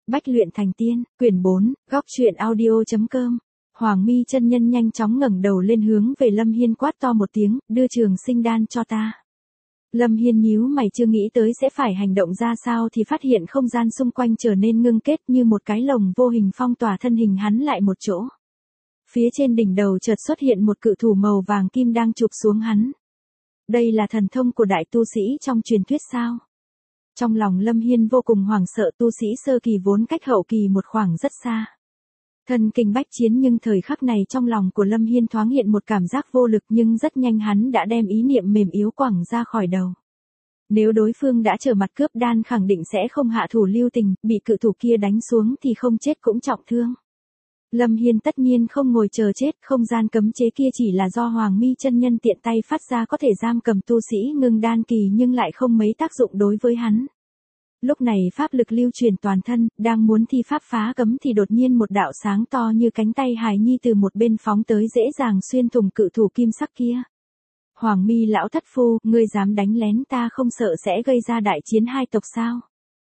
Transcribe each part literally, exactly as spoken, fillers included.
Bách luyện thành tiên, quyển bốn, góc truyện audio chấm com. Hoàng Mi chân nhân nhanh chóng ngẩng đầu lên hướng về Lâm Hiên quát to một tiếng, đưa trường sinh đan cho ta. Lâm Hiên nhíu mày chưa nghĩ tới sẽ phải hành động ra sao thì phát hiện không gian xung quanh trở nên ngưng kết như một cái lồng vô hình phong tỏa thân hình hắn lại một chỗ. Phía trên đỉnh đầu chợt xuất hiện một cự thủ màu vàng kim đang chụp xuống hắn. Đây là thần thông của đại tu sĩ trong truyền thuyết sao? Trong lòng Lâm Hiên vô cùng hoảng sợ, tu sĩ sơ kỳ vốn cách hậu kỳ một khoảng rất xa. Thần kinh bách chiến nhưng thời khắc này trong lòng của Lâm Hiên thoáng hiện một cảm giác vô lực nhưng rất nhanh hắn đã đem ý niệm mềm yếu quẳng ra khỏi đầu. Nếu đối phương đã trở mặt cướp đan khẳng định sẽ không hạ thủ lưu tình, bị cự thủ kia đánh xuống thì không chết cũng trọng thương. Lâm Hiên tất nhiên không ngồi chờ chết, không gian cấm chế kia chỉ là do Hoàng Mi chân nhân tiện tay phát ra có thể giam cầm tu sĩ ngưng đan kỳ nhưng lại không mấy tác dụng đối với hắn. Lúc này pháp lực lưu truyền toàn thân, đang muốn thi pháp phá cấm thì đột nhiên một đạo sáng to như cánh tay hài nhi từ một bên phóng tới dễ dàng xuyên thủng cự thủ kim sắc kia. Hoàng Mi lão thất phu, ngươi dám đánh lén ta không sợ sẽ gây ra đại chiến hai tộc sao?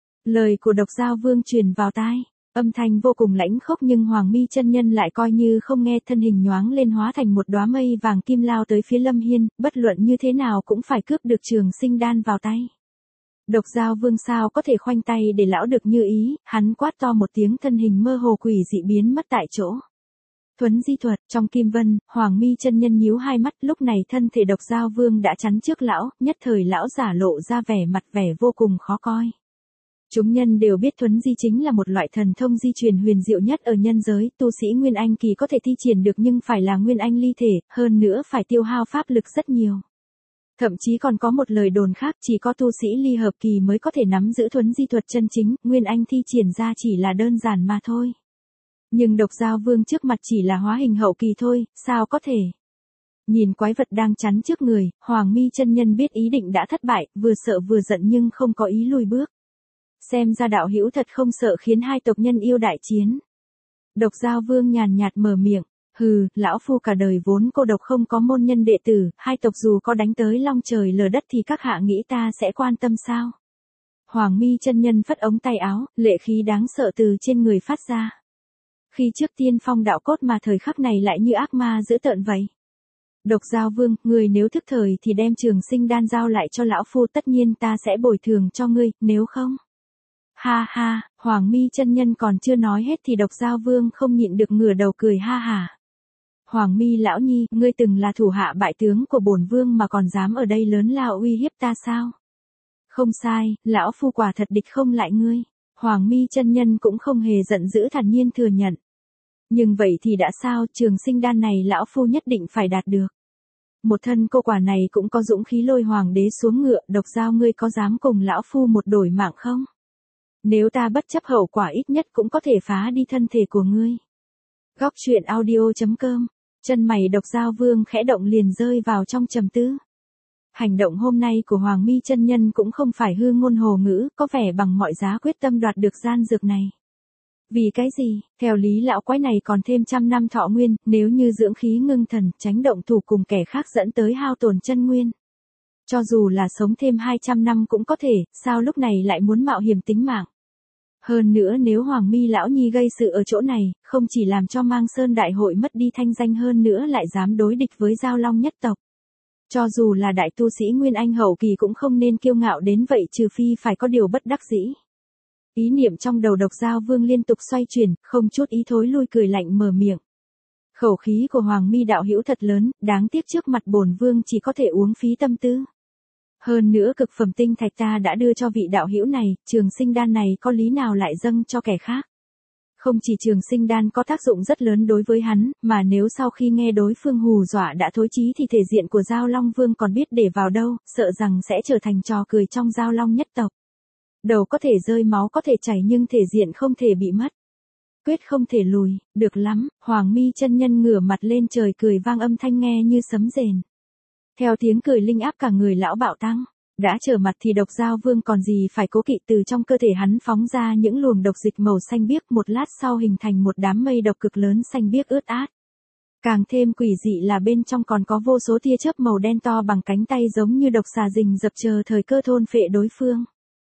Lời của Độc Dao Vương truyền vào tai. Âm thanh vô cùng lãnh khốc nhưng Hoàng Mi chân nhân lại coi như không nghe, thân hình nhoáng lên hóa thành một đóa mây vàng kim lao tới phía Lâm Hiên, bất luận như thế nào cũng phải cướp được trường sinh đan vào tay. Độc Dao Vương sao có thể khoanh tay để lão được như ý, hắn quát to một tiếng, thân hình mơ hồ quỷ dị biến mất tại chỗ. Thuấn di thuật, trong kim vân, Hoàng Mi chân nhân nhíu hai mắt, lúc này thân thể Độc Dao Vương đã chắn trước lão, nhất thời lão giả lộ ra vẻ mặt vẻ vô cùng khó coi. Chúng nhân đều biết thuấn di chính là một loại thần thông di truyền huyền diệu nhất ở nhân giới, tu sĩ Nguyên Anh kỳ có thể thi triển được nhưng phải là Nguyên Anh ly thể, hơn nữa phải tiêu hao pháp lực rất nhiều. Thậm chí còn có một lời đồn khác, chỉ có tu sĩ ly hợp kỳ mới có thể nắm giữ thuấn di thuật chân chính, Nguyên Anh thi triển ra chỉ là đơn giản mà thôi. Nhưng Độc Dao Vương trước mặt chỉ là hóa hình hậu kỳ thôi, sao có thể? Nhìn quái vật đang chắn trước người, Hoàng Mi chân nhân biết ý định đã thất bại, vừa sợ vừa giận nhưng không có ý lùi bước. Xem ra đạo hữu thật không sợ khiến hai tộc nhân yêu đại chiến. Độc Dao Vương nhàn nhạt mở miệng, hừ, lão phu cả đời vốn cô độc không có môn nhân đệ tử, hai tộc dù có đánh tới long trời lở đất thì các hạ nghĩ ta sẽ quan tâm sao? Hoàng Mi chân nhân phất ống tay áo, lệ khí đáng sợ từ trên người phát ra. Khi trước tiên phong đạo cốt mà thời khắc này lại như ác ma dữ tợn vậy. Độc Dao Vương, người nếu thức thời thì đem trường sinh đan giao lại cho lão phu, tất nhiên ta sẽ bồi thường cho ngươi, nếu không. Ha ha, Hoàng Mi chân nhân còn chưa nói hết thì Độc Dao Vương không nhịn được ngửa đầu cười ha hả. Hoàng Mi lão nhi, ngươi từng là thủ hạ bại tướng của bổn vương mà còn dám ở đây lớn lao uy hiếp ta sao? Không sai, lão phu quả thật địch không lại ngươi. Hoàng Mi chân nhân cũng không hề giận dữ, thản nhiên thừa nhận. Nhưng vậy thì đã sao, trường sinh đan này lão phu nhất định phải đạt được. Một thân cô quả này cũng có dũng khí lôi hoàng đế xuống ngựa, Độc Dao ngươi có dám cùng lão phu một đổi mạng không? Nếu ta bất chấp hậu quả ít nhất cũng có thể phá đi thân thể của ngươi. Góc truyện audio chấm com. Chân mày Độc Dao Vương khẽ động liền rơi vào trong trầm tư. Hành động hôm nay của Hoàng Mi chân nhân cũng không phải hư ngôn hồ ngữ, có vẻ bằng mọi giá quyết tâm đoạt được gian dược này. Vì cái gì? Theo lý lão quái này còn thêm trăm năm thọ nguyên, nếu như dưỡng khí ngưng thần, tránh động thủ cùng kẻ khác dẫn tới hao tổn chân nguyên. Cho dù là sống thêm hai trăm năm cũng có thể, sao lúc này lại muốn mạo hiểm tính mạng? Hơn nữa nếu Hoàng Mi lão nhi gây sự ở chỗ này, không chỉ làm cho Mang Sơn đại hội mất đi thanh danh, hơn nữa lại dám đối địch với Giao Long nhất tộc. Cho dù là đại tu sĩ Nguyên Anh hậu kỳ cũng không nên kiêu ngạo đến vậy, trừ phi phải có điều bất đắc dĩ. Ý niệm trong đầu Độc Dao Vương liên tục xoay chuyển, không chút ý thối lui cười lạnh mở miệng. Khẩu khí của Hoàng Mi đạo hữu thật lớn, đáng tiếc trước mặt bổn vương chỉ có thể uống phí tâm tư. Hơn nữa cực phẩm tinh thạch ta đã đưa cho vị đạo hữu này, trường sinh đan này có lý nào lại dâng cho kẻ khác. Không chỉ trường sinh đan có tác dụng rất lớn đối với hắn, mà nếu sau khi nghe đối phương hù dọa đã thối chí thì thể diện của Giao Long Vương còn biết để vào đâu, sợ rằng sẽ trở thành trò cười trong Giao Long nhất tộc. Đầu có thể rơi máu có thể chảy nhưng thể diện không thể bị mất. Quyết không thể lùi, được lắm, Hoàng Mi chân nhân ngửa mặt lên trời cười vang, âm thanh nghe như sấm rền. Theo tiếng cười linh áp cả người lão bạo tăng, đã trở mặt thì Độc Dao Vương còn gì phải cố kỵ, từ trong cơ thể hắn phóng ra những luồng độc dịch màu xanh biếc, một lát sau hình thành một đám mây độc cực lớn xanh biếc ướt át. Càng thêm quỷ dị là bên trong còn có vô số tia chớp màu đen to bằng cánh tay giống như độc xà rình rập chờ thời cơ thôn phệ đối phương.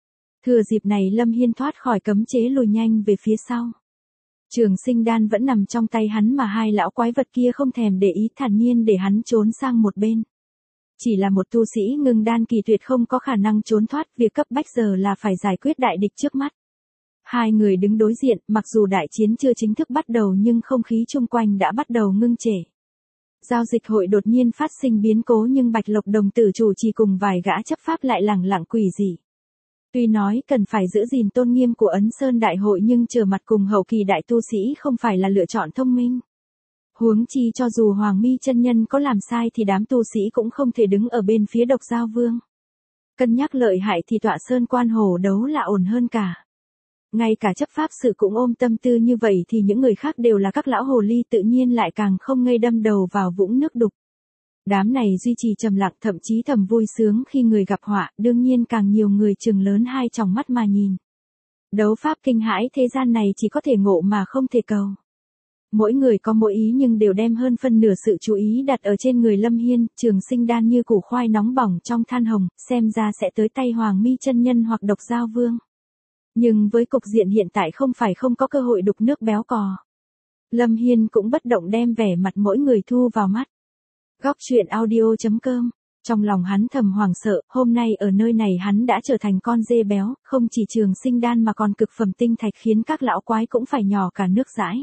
Thừa dịp này Lâm Hiên thoát khỏi cấm chế lùi nhanh về phía sau. Trường sinh đan vẫn nằm trong tay hắn mà hai lão quái vật kia không thèm để ý, thản nhiên để hắn trốn sang một bên. Chỉ là một tu sĩ ngưng đan kỳ tuyệt không có khả năng trốn thoát, việc cấp bách giờ là phải giải quyết đại địch trước mắt. Hai người đứng đối diện, mặc dù đại chiến chưa chính thức bắt đầu nhưng không khí chung quanh đã bắt đầu ngưng trệ. Giao dịch hội đột nhiên phát sinh biến cố nhưng Bạch Lộc đồng tử chủ trì cùng vài gã chấp pháp lại lẳng lặng quỷ dị. Tuy nói cần phải giữ gìn tôn nghiêm của Ấn Sơn Đại hội nhưng trở mặt cùng hậu kỳ đại tu sĩ không phải là lựa chọn thông minh. Huống chi cho dù Hoàng Mi chân nhân có làm sai thì đám tu sĩ cũng không thể đứng ở bên phía Độc Giao Vương. Cân nhắc lợi hại thì tọa sơn quan hồ đấu là ổn hơn cả. Ngay cả chấp pháp sự cũng ôm tâm tư như vậy thì những người khác đều là các lão hồ ly, tự nhiên lại càng không ngây đâm đầu vào vũng nước đục. Đám này duy trì trầm lặng, thậm chí thầm vui sướng khi người gặp họa, đương nhiên càng nhiều người trừng lớn hai tròng mắt mà nhìn. Đấu pháp kinh hãi thế gian này chỉ có thể ngộ mà không thể cầu. Mỗi người có mỗi ý nhưng đều đem hơn phân nửa sự chú ý đặt ở trên người Lâm Hiên. Trường sinh đan như củ khoai nóng bỏng trong than hồng, xem ra sẽ tới tay Hoàng Mi chân nhân hoặc Độc Giao Vương. Nhưng với cục diện hiện tại không phải không có cơ hội đục nước béo cò. Lâm Hiên cũng bất động đem vẻ mặt mỗi người thu vào mắt. Góc truyện audio chấm com. Trong lòng hắn thầm hoảng sợ, hôm nay ở nơi này hắn đã trở thành con dê béo, không chỉ trường sinh đan mà còn cực phẩm tinh thạch khiến các lão quái cũng phải nhỏ cả nước dãi.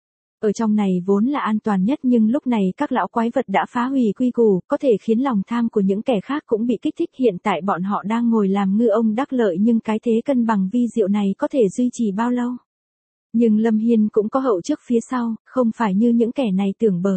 Ở trong này vốn là an toàn nhất nhưng lúc này các lão quái vật đã phá hủy quy củ, có thể khiến lòng tham của những kẻ khác cũng bị kích thích. Hiện tại bọn họ đang ngồi làm ngư ông đắc lợi nhưng cái thế cân bằng vi diệu này có thể duy trì bao lâu? Nhưng Lâm Hiên cũng có hậu trước phía sau, không phải như những kẻ này tưởng bờ.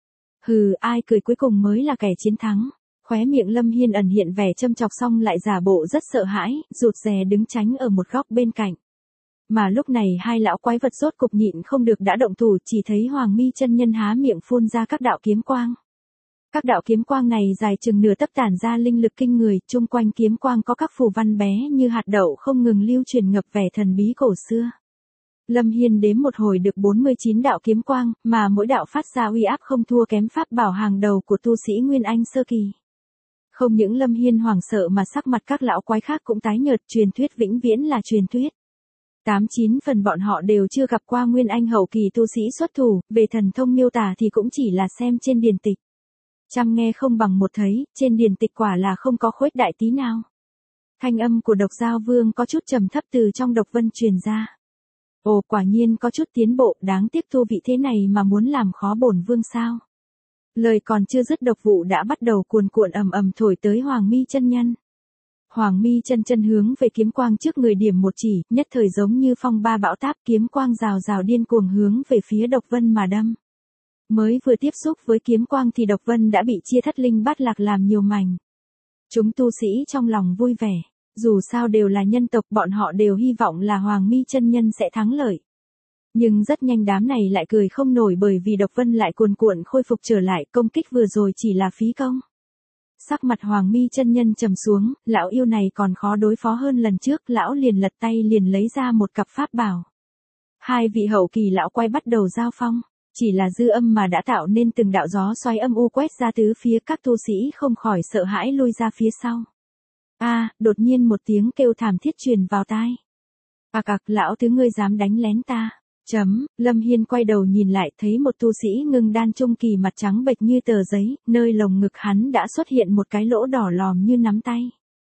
Hừ, ai cười cuối cùng mới là kẻ chiến thắng. Khóe miệng Lâm Hiên ẩn hiện vẻ châm chọc xong lại giả bộ rất sợ hãi, rụt rè đứng tránh ở một góc bên cạnh. Mà lúc này hai lão quái vật rốt cục nhịn không được đã động thủ, chỉ thấy Hoàng Mi chân nhân há miệng phun ra các đạo kiếm quang. Các đạo kiếm quang này dài chừng nửa tấc tản ra linh lực kinh người, chung quanh kiếm quang có các phù văn bé như hạt đậu không ngừng lưu truyền ngập vẻ thần bí cổ xưa. Lâm Hiên đếm một hồi được bốn mươi chín đạo kiếm quang, mà mỗi đạo phát ra uy áp không thua kém pháp bảo hàng đầu của tu sĩ Nguyên Anh sơ kỳ. Không những Lâm Hiên hoảng sợ mà sắc mặt các lão quái khác cũng tái nhợt, truyền thuyết vĩnh viễn là truyền thuyết. Tám chín phần bọn họ đều chưa gặp qua Nguyên Anh hậu kỳ tu sĩ xuất thủ, về thần thông miêu tả thì cũng chỉ là xem trên điển tịch. Trăm nghe không bằng một thấy, trên điển tịch quả là không có khuếch đại tí nào. Thanh âm của Độc Giao Vương có chút trầm thấp từ trong độc vân truyền ra. Ồ, quả nhiên có chút tiến bộ, đáng tiếc thu vị thế này mà muốn làm khó bổn vương sao? Lời còn chưa dứt độc vụ đã bắt đầu cuồn cuộn ầm ầm thổi tới Hoàng Mi chân nhân. Hoàng Mi chân chân hướng về kiếm quang trước người điểm một chỉ, nhất thời giống như phong ba bão táp, kiếm quang rào rào điên cuồng hướng về phía độc vân mà đâm. Mới vừa tiếp xúc với kiếm quang thì độc vân đã bị chia thất linh bát lạc làm nhiều mảnh. Chúng tu sĩ trong lòng vui vẻ, dù sao đều là nhân tộc, bọn họ đều hy vọng là Hoàng Mi chân nhân sẽ thắng lợi. Nhưng rất nhanh đám này lại cười không nổi bởi vì độc vân lại cuồn cuộn khôi phục trở lại, công kích vừa rồi chỉ là phí công. Sắc mặt Hoàng Mi chân nhân trầm xuống, lão yêu này còn khó đối phó hơn lần trước, lão liền lật tay liền lấy ra một cặp pháp bảo. Hai vị hậu kỳ lão quay bắt đầu giao phong, chỉ là dư âm mà đã tạo nên từng đạo gió xoáy âm u quét ra tứ phía, các tu sĩ không khỏi sợ hãi lui ra phía sau. A, à, đột nhiên một tiếng kêu thảm thiết truyền vào tai. À cặc, lão thứ ngươi dám đánh lén ta. Chấm, Lâm Hiên quay đầu nhìn lại thấy một tu sĩ ngưng đan trung kỳ mặt trắng bệch như tờ giấy, nơi lồng ngực hắn đã xuất hiện một cái lỗ đỏ lòm như nắm tay.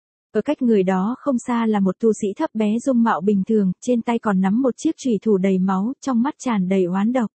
Ở cách người đó không xa là một tu sĩ thấp bé dung mạo bình thường, trên tay còn nắm một chiếc chùy thủ đầy máu, trong mắt tràn đầy oán độc.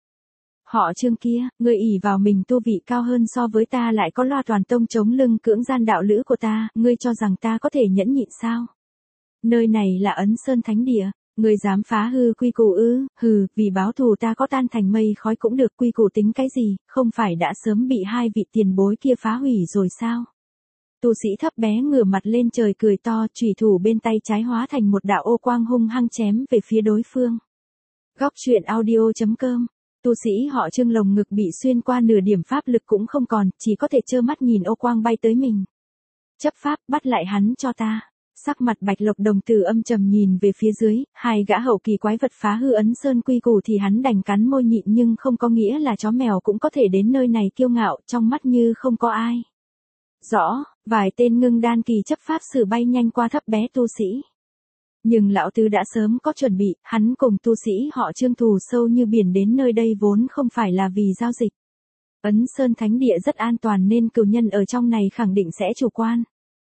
Họ Trương kia, ngươi ỷ vào mình tu vị cao hơn so với ta lại có loa toàn tông chống lưng cưỡng gian đạo lữ của ta, ngươi cho rằng ta có thể nhẫn nhịn sao? Nơi này là Ấn Sơn Thánh Địa. Ngươi dám phá hư quy củ ư? Hừ, vì báo thù ta có tan thành mây khói cũng được, quy củ tính cái gì, không phải đã sớm bị hai vị tiền bối kia phá hủy rồi sao? Tu sĩ thấp bé ngửa mặt lên trời cười to, chùy thủ bên tay trái hóa thành một đạo ô quang hung hăng chém về phía đối phương. Góc truyện audio chấm com. Tu sĩ họ Trương lồng ngực bị xuyên qua nửa điểm pháp lực cũng không còn, chỉ có thể trơ mắt nhìn ô quang bay tới mình. Chấp pháp, bắt lại hắn cho ta. Sắc mặt Bạch Lộc đồng tử âm trầm nhìn về phía dưới, hai gã hậu kỳ quái vật phá hư Ấn Sơn quy củ thì hắn đành cắn môi nhịn, nhưng không có nghĩa là chó mèo cũng có thể đến nơi này kiêu ngạo, trong mắt như không có ai. Rõ, vài tên ngưng đan kỳ chấp pháp sử bay nhanh qua thấp bé tu sĩ. Nhưng lão tứ đã sớm có chuẩn bị, hắn cùng tu sĩ họ Trương thù sâu như biển đến nơi đây vốn không phải là vì giao dịch. Ấn Sơn Thánh Địa rất an toàn nên cửu nhân ở trong này khẳng định sẽ chủ quan.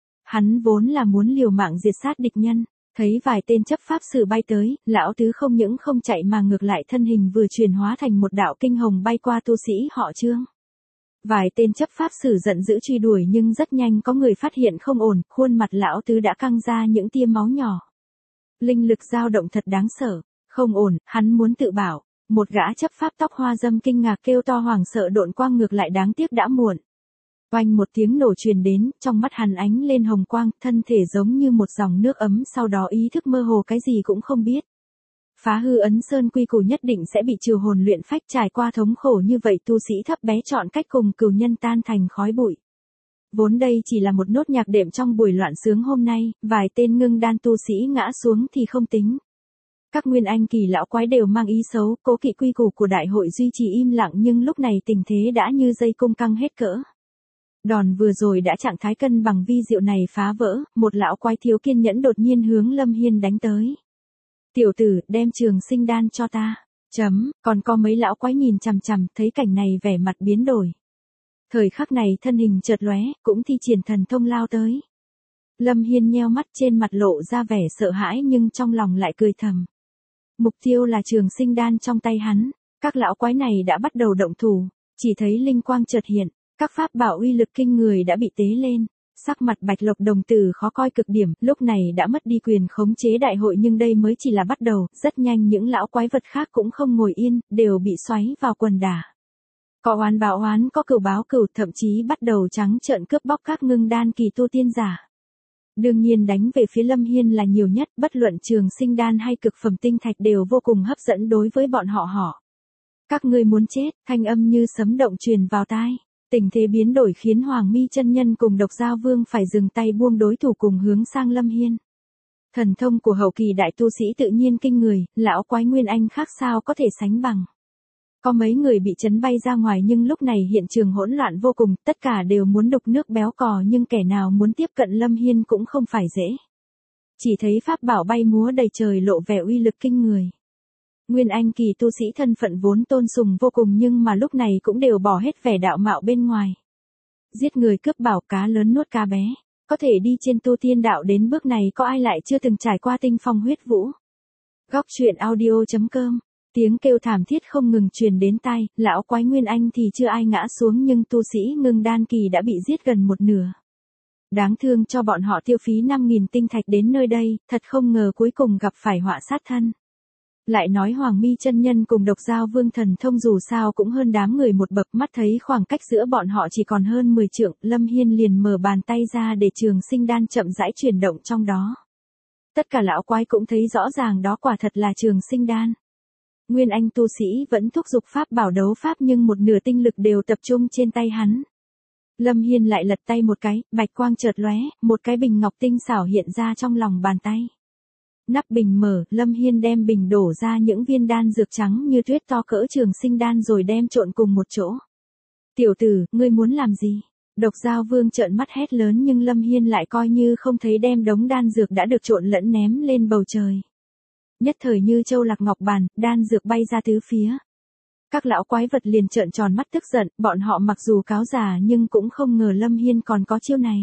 Hắn vốn là muốn liều mạng diệt sát địch nhân, thấy vài tên chấp pháp sử bay tới, lão tứ không những không chạy mà ngược lại thân hình vừa chuyển hóa thành một đạo kinh hồng bay qua tu sĩ họ Trương. Vài tên chấp pháp sử giận dữ truy đuổi nhưng rất nhanh có người phát hiện không ổn, khuôn mặt lão tứ đã căng ra những tia máu nhỏ. Linh lực dao động thật đáng sợ, không ổn, hắn muốn tự bảo. Một gã chấp pháp tóc hoa dâm kinh ngạc kêu to hoảng sợ độn quang ngược lại đáng tiếc đã muộn. Oanh một tiếng nổ truyền đến, trong mắt hắn ánh lên hồng quang, thân thể giống như một dòng nước ấm, sau đó ý thức mơ hồ cái gì cũng không biết. Phá hư Ấn Sơn quy củ nhất định sẽ bị trừ hồn luyện phách, trải qua thống khổ như vậy tu sĩ thấp bé chọn cách cùng cửu nhân tan thành khói bụi. Vốn đây chỉ là một nốt nhạc đệm trong buổi loạn sướng hôm nay, vài tên ngưng đan tu sĩ ngã xuống thì không tính. Các nguyên anh kỳ lão quái đều mang ý xấu, cố kỵ quy củ của đại hội duy trì im lặng nhưng lúc này tình thế đã như dây cung căng hết cỡ. Đòn vừa rồi đã trạng thái cân bằng vi diệu này phá vỡ, một lão quái thiếu kiên nhẫn đột nhiên hướng Lâm Hiên đánh tới. Tiểu tử, đem trường sinh đan cho ta. Chấm, còn có mấy lão quái nhìn chằm chằm, thấy cảnh này vẻ mặt biến đổi. Thời khắc này thân hình chợt lóe, cũng thi triển thần thông lao tới. Lâm Hiên nheo mắt trên mặt lộ ra vẻ sợ hãi nhưng trong lòng lại cười thầm. Mục tiêu là trường sinh đan trong tay hắn, các lão quái này đã bắt đầu động thủ, chỉ thấy linh quang chợt hiện, các pháp bảo uy lực kinh người đã bị tế lên, sắc mặt Bạch Lộc đồng tử khó coi cực điểm, lúc này đã mất đi quyền khống chế đại hội nhưng đây mới chỉ là bắt đầu, rất nhanh những lão quái vật khác cũng không ngồi yên, đều bị xoáy vào quần đả. Có oán báo oán, có cửu báo cửu, thậm chí bắt đầu trắng trợn cướp bóc các ngưng đan kỳ tu tiên giả. Đương nhiên đánh về phía Lâm Hiên là nhiều nhất, bất luận trường sinh đan hay cực phẩm tinh thạch đều vô cùng hấp dẫn đối với bọn họ họ. Các ngươi muốn chết, thanh âm như sấm động truyền vào tai. Tình thế biến đổi khiến Hoàng Mi chân nhân cùng Độc Giao Vương phải dừng tay buông đối thủ cùng hướng sang Lâm Hiên. Thần thông của hậu kỳ đại tu sĩ tự nhiên kinh người, lão quái nguyên anh khác sao có thể sánh bằng. Có mấy người bị chấn bay ra ngoài nhưng lúc này hiện trường hỗn loạn vô cùng, tất cả đều muốn đục nước béo cò nhưng kẻ nào muốn tiếp cận Lâm Hiên cũng không phải dễ. Chỉ thấy pháp bảo bay múa đầy trời lộ vẻ uy lực kinh người. Nguyên anh kỳ tu sĩ thân phận vốn tôn sùng vô cùng nhưng mà lúc này cũng đều bỏ hết vẻ đạo mạo bên ngoài. Giết người cướp bảo, cá lớn nuốt cá bé, có thể đi trên tu tiên đạo đến bước này có ai lại chưa từng trải qua tinh phong huyết vũ. Góc truyện audio chấm com. Tiếng kêu thảm thiết không ngừng truyền đến tai, lão quái nguyên anh thì chưa ai ngã xuống nhưng tu sĩ ngưng đan kỳ đã bị giết gần một nửa. Đáng thương cho bọn họ tiêu phí năm nghìn tinh thạch đến nơi đây, thật không ngờ cuối cùng gặp phải họa sát thân. Lại nói Hoàng Mi chân nhân cùng Độc Giao Vương thần thông dù sao cũng hơn đám người một bậc, mắt thấy khoảng cách giữa bọn họ chỉ còn hơn mười trượng, Lâm Hiên liền mở bàn tay ra để trường sinh đan chậm rãi chuyển động trong đó. Tất cả lão quái cũng thấy rõ ràng đó quả thật là trường sinh đan. Nguyên anh tu sĩ vẫn thúc giục pháp bảo đấu pháp nhưng một nửa tinh lực đều tập trung trên tay hắn. Lâm Hiên lại lật tay một cái, bạch quang chợt lóe, một cái bình ngọc tinh xảo hiện ra trong lòng bàn tay. Nắp bình mở, Lâm Hiên đem bình đổ ra những viên đan dược trắng như tuyết to cỡ trường sinh đan rồi đem trộn cùng một chỗ. Tiểu tử, ngươi muốn làm gì? Độc Giao Vương trợn mắt hét lớn nhưng Lâm Hiên lại coi như không thấy đem đống đan dược đã được trộn lẫn ném lên bầu trời. Nhất thời như châu lạc ngọc bàn, đan dược bay ra tứ phía. Các lão quái vật liền trợn tròn mắt tức giận, bọn họ mặc dù cáo già nhưng cũng không ngờ Lâm Hiên còn có chiêu này.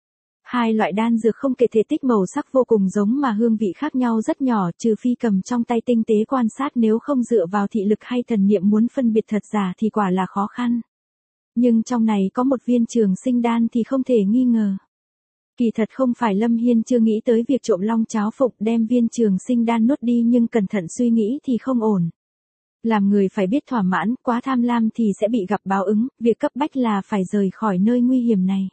Hai loại đan dược không kể thể tích màu sắc vô cùng giống mà hương vị khác nhau rất nhỏ, trừ phi cầm trong tay tinh tế quan sát, nếu không dựa vào thị lực hay thần niệm muốn phân biệt thật giả thì quả là khó khăn. Nhưng trong này có một viên trường sinh đan thì không thể nghi ngờ. Kỳ thật không phải Lâm Hiên chưa nghĩ tới việc trộm long cháo phục đem viên trường sinh đan nuốt đi nhưng cẩn thận suy nghĩ thì không ổn. Làm người phải biết thỏa mãn, quá tham lam thì sẽ bị gặp báo ứng, việc cấp bách là phải rời khỏi nơi nguy hiểm này.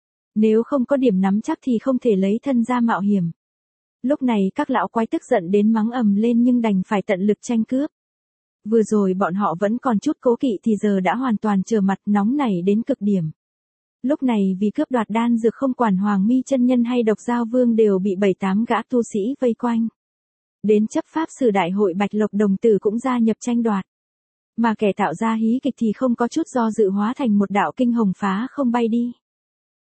Nếu không có điểm nắm chắc thì không thể lấy thân ra mạo hiểm. Lúc này các lão quái tức giận đến mắng ầm lên nhưng đành phải tận lực tranh cướp. Vừa rồi bọn họ vẫn còn chút cố kỵ thì giờ đã hoàn toàn trở mặt, nóng nảy đến cực điểm. Lúc này vì cướp đoạt đan dược không quản Hoàng Mi chân nhân hay Độc Giao Vương đều bị bảy tám gã tu sĩ vây quanh. Đến chấp pháp sử đại hội Bạch Lộc đồng tử cũng gia nhập tranh đoạt. Mà kẻ tạo ra hí kịch thì không có chút do dự hóa thành một đạo kinh hồng phá không bay đi.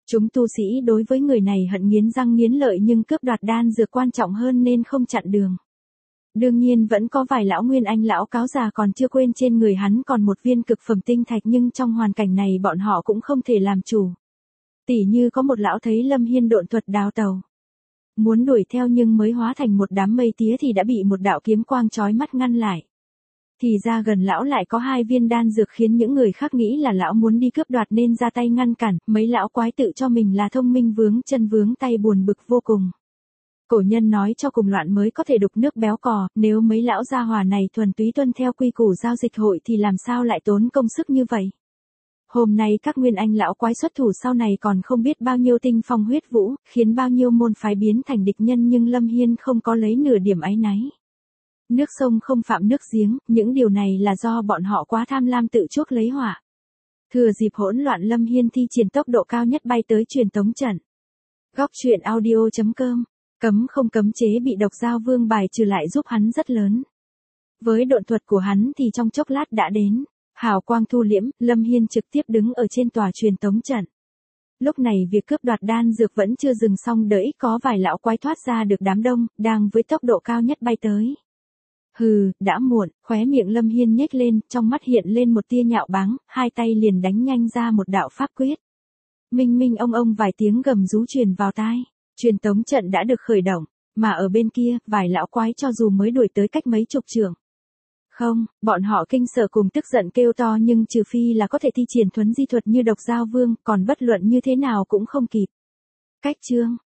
Chúng tu sĩ đối với người này hận nghiến răng nghiến lợi nhưng cướp đoạt đan dược quan trọng hơn nên không chặn đường. Đương nhiên vẫn có vài lão nguyên anh lão cáo già còn chưa quên trên người hắn còn một viên cực phẩm tinh thạch nhưng trong hoàn cảnh này bọn họ cũng không thể làm chủ. Tỉ như có một lão thấy Lâm Hiên độn thuật đào tàu. Muốn đuổi theo nhưng mới hóa thành một đám mây tía thì đã bị một đạo kiếm quang chói mắt ngăn lại. Thì ra gần lão lại có hai viên đan dược khiến những người khác nghĩ là lão muốn đi cướp đoạt nên ra tay ngăn cản, mấy lão quái tự cho mình là thông minh vướng chân vướng tay buồn bực vô cùng. Cổ nhân nói cho cùng loạn mới có thể đục nước béo cò, nếu mấy lão gia hòa này thuần túy tuân theo quy củ giao dịch hội thì làm sao lại tốn công sức như vậy. Hôm nay các nguyên anh lão quái xuất thủ sau này còn không biết bao nhiêu tinh phong huyết vũ, khiến bao nhiêu môn phái biến thành địch nhân nhưng Lâm Hiên không có lấy nửa điểm áy náy. Nước sông không phạm nước giếng, những điều này là do bọn họ quá tham lam tự chuốc lấy họa. Thừa dịp hỗn loạn Lâm Hiên thi triển tốc độ cao nhất bay tới truyền tống trận. Góc truyện audio chấm com, cấm không cấm chế bị độc giao vương bài trừ lại giúp hắn rất lớn. Với độn thuật của hắn thì trong chốc lát đã đến. Hào quang thu liễm, Lâm Hiên trực tiếp đứng ở trên tòa truyền tống trận. Lúc này việc cướp đoạt đan dược vẫn chưa dừng xong đợi có vài lão quái thoát ra được đám đông, đang với tốc độ cao nhất bay tới. Hừ, đã muộn, khóe miệng Lâm Hiên nhếch lên, trong mắt hiện lên một tia nhạo báng, hai tay liền đánh nhanh ra một đạo pháp quyết. Minh minh ông ông vài tiếng gầm rú truyền vào tai, truyền tống trận đã được khởi động, mà ở bên kia, vài lão quái cho dù mới đuổi tới cách mấy chục trượng. Không, bọn họ kinh sợ cùng tức giận kêu to nhưng trừ phi là có thể thi triển thuấn di thuật như độc giao vương, còn bất luận như thế nào cũng không kịp. Cách chương